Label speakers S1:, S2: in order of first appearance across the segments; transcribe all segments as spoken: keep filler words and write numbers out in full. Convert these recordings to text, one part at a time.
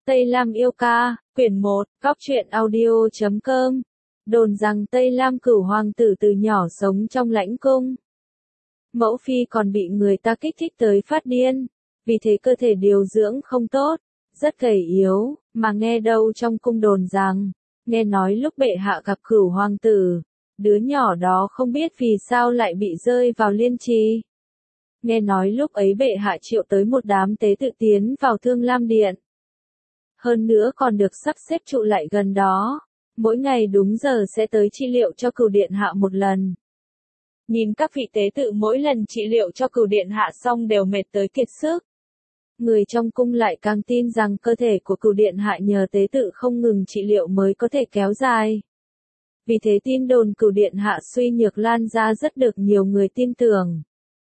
S1: Tây Lam yêu ca, quyển một, góc truyện audio chấm com. Đồn rằng Tây Lam cửu hoàng tử từ nhỏ sống trong lãnh cung. Mẫu phi còn bị người ta kích thích tới phát điên, vì thế cơ thể điều dưỡng không tốt, rất gầy yếu, mà nghe đâu trong cung đồn rằng, nghe nói lúc bệ hạ gặp cửu hoàng tử, đứa nhỏ đó không biết vì sao lại bị rơi vào liên trì. Nghe nói lúc ấy bệ hạ triệu tới một đám tế tự tiến vào Thương Lam Điện. Hơn nữa còn được sắp xếp trụ lại gần đó, mỗi ngày đúng giờ sẽ tới trị liệu cho cửu điện hạ một lần. Nhìn các vị tế tự mỗi lần trị liệu cho cửu điện hạ xong đều mệt tới kiệt sức. Người trong cung lại càng tin rằng cơ thể của cửu điện hạ nhờ tế tự không ngừng trị liệu mới có thể kéo dài. Vì thế tin đồn cửu điện hạ suy nhược lan ra rất được nhiều người tin tưởng.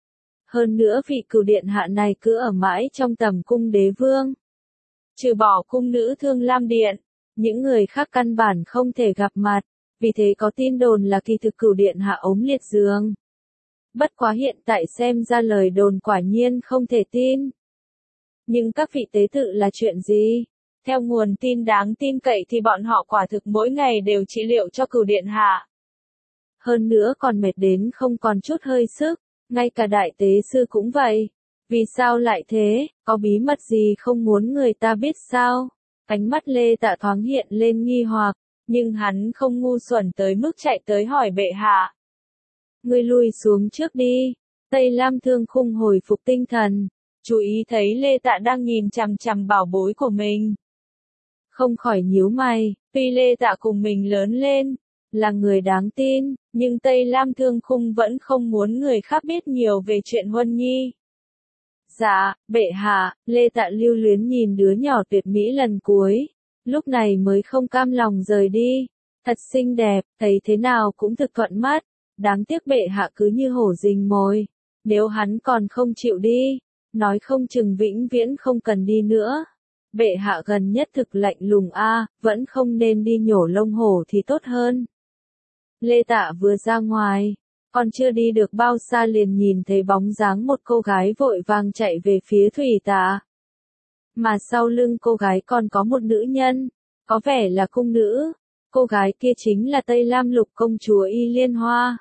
S1: Hơn nữa vị cửu điện hạ này cứ ở mãi trong tầm cung đế vương. Trừ bỏ cung nữ Thương Lam Điện, những người khác căn bản không thể gặp mặt, vì thế có tin đồn là kỳ thực cửu điện hạ ốm liệt giường. Bất quá hiện tại xem ra lời đồn quả nhiên không thể tin. Nhưng các vị tế tự là chuyện gì? Theo nguồn tin đáng tin cậy thì bọn họ quả thực mỗi ngày đều trị liệu cho cửu điện hạ. Hơn nữa còn mệt đến không còn chút hơi sức, ngay cả đại tế sư cũng vậy. Vì sao lại thế, có bí mật gì không muốn người ta biết sao? Ánh mắt Lê Tạ thoáng hiện lên nghi hoặc, nhưng hắn không ngu xuẩn tới mức chạy tới hỏi bệ hạ. Ngươi lùi xuống trước đi. Tây Lam Thương Khung hồi phục tinh thần, chú ý thấy Lê Tạ đang nhìn chằm chằm bảo bối của mình. Không khỏi nhíu mày, tuy Lê Tạ cùng mình lớn lên, là người đáng tin, nhưng Tây Lam Thương Khung vẫn không muốn người khác biết nhiều về chuyện Huân Nhi. Dạ, bệ hạ, Lê Tạ lưu luyến nhìn đứa nhỏ tuyệt mỹ lần cuối, lúc này mới không cam lòng rời đi. Thật xinh đẹp, thấy thế nào cũng thực thuận mắt, đáng tiếc bệ hạ cứ như hổ rình mồi, nếu hắn còn không chịu đi, nói không chừng vĩnh viễn không cần đi nữa. Bệ hạ gần nhất thực lạnh lùng a, vẫn không nên đi nhổ lông hổ thì tốt hơn. Lê Tạ vừa ra ngoài, còn chưa đi được bao xa liền nhìn thấy bóng dáng một cô gái vội vàng chạy về phía Thủy Tạ. Mà sau lưng cô gái còn có một nữ nhân, có vẻ là cung nữ, cô gái kia chính là Tây Lam Lục công chúa Y Liên Hoa.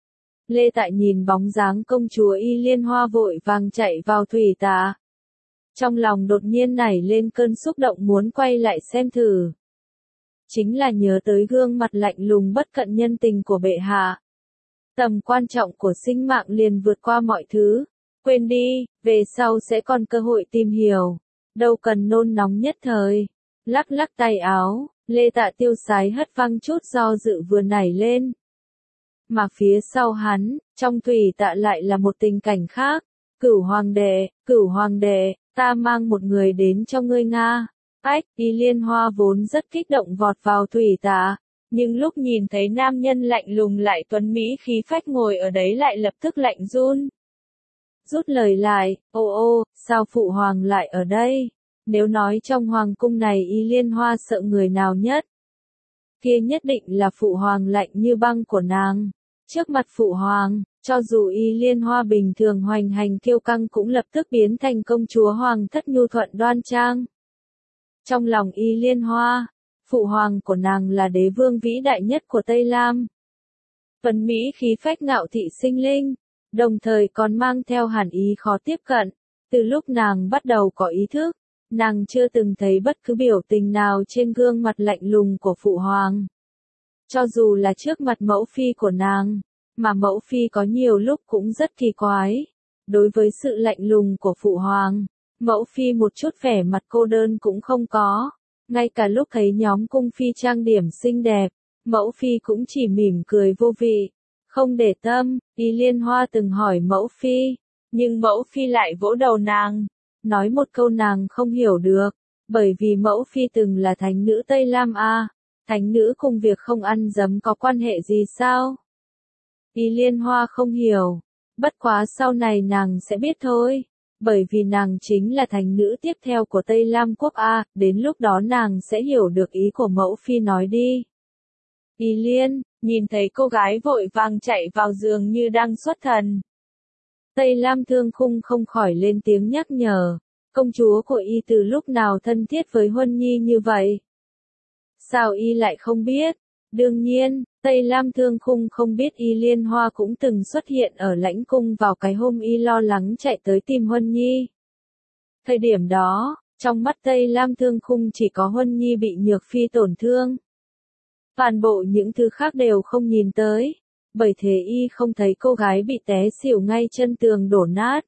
S1: Lê Tạ nhìn bóng dáng công chúa Y Liên Hoa vội vàng chạy vào Thủy Tạ. Trong lòng đột nhiên nảy lên cơn xúc động muốn quay lại xem thử. Chính là nhớ tới gương mặt lạnh lùng bất cận nhân tình của bệ hạ. Tầm quan trọng của sinh mạng liền vượt qua mọi thứ. Quên đi, về sau sẽ còn cơ hội tìm hiểu. Đâu cần nôn nóng nhất thời. Lắc lắc tay áo, Lê Tạ tiêu sái hất văng chút do dự vừa nảy lên. Mà phía sau hắn, trong Thủy Tạ lại là một tình cảnh khác. Cửu hoàng đệ, cửu hoàng đệ, ta mang một người đến cho ngươi Nga. Ách, Y Liên Hoa vốn rất kích động vọt vào Thủy Tạ. Nhưng lúc nhìn thấy nam nhân lạnh lùng lại tuấn mỹ khí phách ngồi ở đấy lại lập tức lạnh run. Rút lời lại, ô ô, sao phụ hoàng lại ở đây? Nếu nói trong hoàng cung này Y Liên Hoa sợ người nào nhất? Kia nhất định là phụ hoàng lạnh như băng của nàng. Trước mặt phụ hoàng, cho dù Y Liên Hoa bình thường hoành hành kiêu căng cũng lập tức biến thành công chúa hoàng thất nhu thuận đoan trang. Trong lòng Y Liên Hoa, phụ hoàng của nàng là đế vương vĩ đại nhất của Tây Lam. Tuấn mỹ khí phách ngạo thị sinh linh, đồng thời còn mang theo hàn ý khó tiếp cận. Từ lúc nàng bắt đầu có ý thức, nàng chưa từng thấy bất cứ biểu tình nào trên gương mặt lạnh lùng của phụ hoàng. Cho dù là trước mặt mẫu phi của nàng, mà mẫu phi có nhiều lúc cũng rất kỳ quái. Đối với sự lạnh lùng của phụ hoàng, mẫu phi một chút vẻ mặt cô đơn cũng không có. Ngay cả lúc thấy nhóm cung phi trang điểm xinh đẹp, mẫu phi cũng chỉ mỉm cười vô vị, không để tâm. Y Liên Hoa từng hỏi mẫu phi, nhưng mẫu phi lại vỗ đầu nàng, nói một câu nàng không hiểu được, bởi vì mẫu phi từng là thánh nữ Tây Lam a, thánh nữ cùng việc không ăn dấm có quan hệ gì sao? Y Liên Hoa không hiểu, bất quá sau này nàng sẽ biết thôi. Bởi vì nàng chính là thành nữ tiếp theo của Tây Lam quốc A, đến lúc đó nàng sẽ hiểu được ý của mẫu phi nói đi. Y Liên, nhìn thấy cô gái vội vàng chạy vào giường như đang xuất thần. Tây Lam Thương Khung không khỏi lên tiếng nhắc nhở, công chúa của y từ lúc nào thân thiết với Huân Nhi như vậy? Sao y lại không biết? Đương nhiên, Tây Lam Thương Khung không biết Y Liên Hoa cũng từng xuất hiện ở lãnh cung vào cái hôm y lo lắng chạy tới tìm Huân Nhi. Thời điểm đó, trong mắt Tây Lam Thương Khung chỉ có Huân Nhi bị Nhược Phi tổn thương. Toàn bộ những thứ khác đều không nhìn tới, bởi thế y không thấy cô gái bị té xỉu ngay chân tường đổ nát.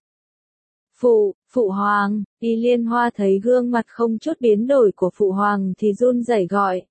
S1: Phụ, Phụ Hoàng, Y Liên Hoa thấy gương mặt không chút biến đổi của Phụ Hoàng thì run rẩy gọi.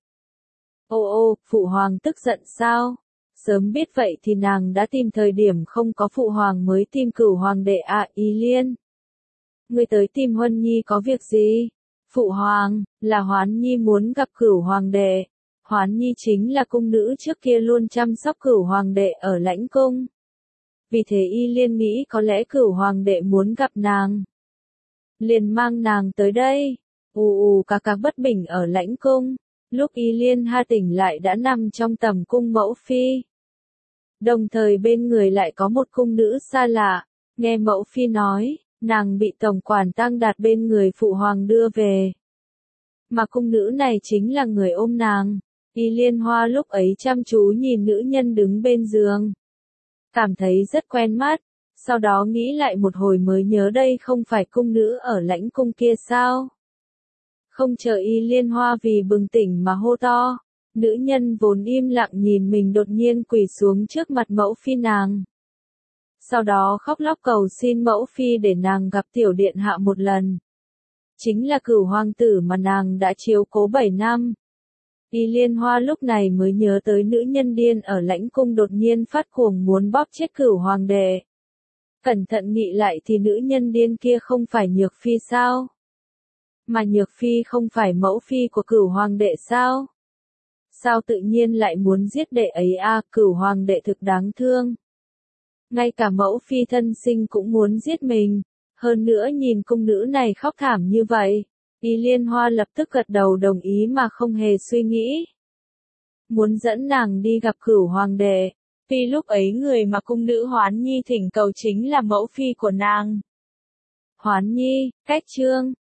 S1: Ô ô, Phụ Hoàng tức giận sao? Sớm biết vậy thì nàng đã tìm thời điểm không có Phụ Hoàng mới tìm Cửu Hoàng đệ à. Y Liên. Ngươi tới tìm Huân Nhi có việc gì? Phụ Hoàng, là Hoán Nhi muốn gặp Cửu Hoàng đệ. Hoán Nhi chính là cung nữ trước kia luôn chăm sóc Cửu Hoàng đệ ở lãnh cung. Vì thế Y Liên nghĩ có lẽ Cửu Hoàng đệ muốn gặp nàng. Liền mang nàng tới đây. Ù ù cà cà bất bình ở lãnh cung. Lúc Y Liên Ha tỉnh lại đã nằm trong tầm cung mẫu phi. Đồng thời bên người lại có một cung nữ xa lạ. Nghe mẫu phi nói, nàng bị tổng quản Tăng Đạt bên người Phụ Hoàng đưa về. Mà cung nữ này chính là người ôm nàng. Y Liên Hoa lúc ấy chăm chú nhìn nữ nhân đứng bên giường. Cảm thấy rất quen mắt. Sau đó nghĩ lại một hồi mới nhớ đây không phải cung nữ ở lãnh cung kia sao? Không chờ Y Liên Hoa vì bừng tỉnh mà hô to. Nữ nhân vốn im lặng nhìn mình đột nhiên quỳ xuống trước mặt mẫu phi nàng. Sau đó khóc lóc cầu xin mẫu phi để nàng gặp tiểu điện hạ một lần. Chính là Cửu Hoàng tử mà nàng đã chiếu cố bảy năm. Y Liên Hoa lúc này mới nhớ tới nữ nhân điên ở lãnh cung đột nhiên phát cuồng muốn bóp chết Cửu Hoàng đệ. Cẩn thận nghĩ lại thì nữ nhân điên kia không phải Nhược Phi sao? Mà Nhược Phi không phải mẫu phi của Cửu Hoàng đệ sao? Sao tự nhiên lại muốn giết đệ ấy à? Cửu Hoàng đệ thực đáng thương. Ngay cả mẫu phi thân sinh cũng muốn giết mình. Hơn nữa nhìn cung nữ này khóc thảm như vậy. Y Liên Hoa lập tức gật đầu đồng ý mà không hề suy nghĩ. Muốn dẫn nàng đi gặp Cửu Hoàng đệ. Vì lúc ấy người mà cung nữ Hoán Nhi thỉnh cầu chính là mẫu phi của nàng. Hoán Nhi, cách chương.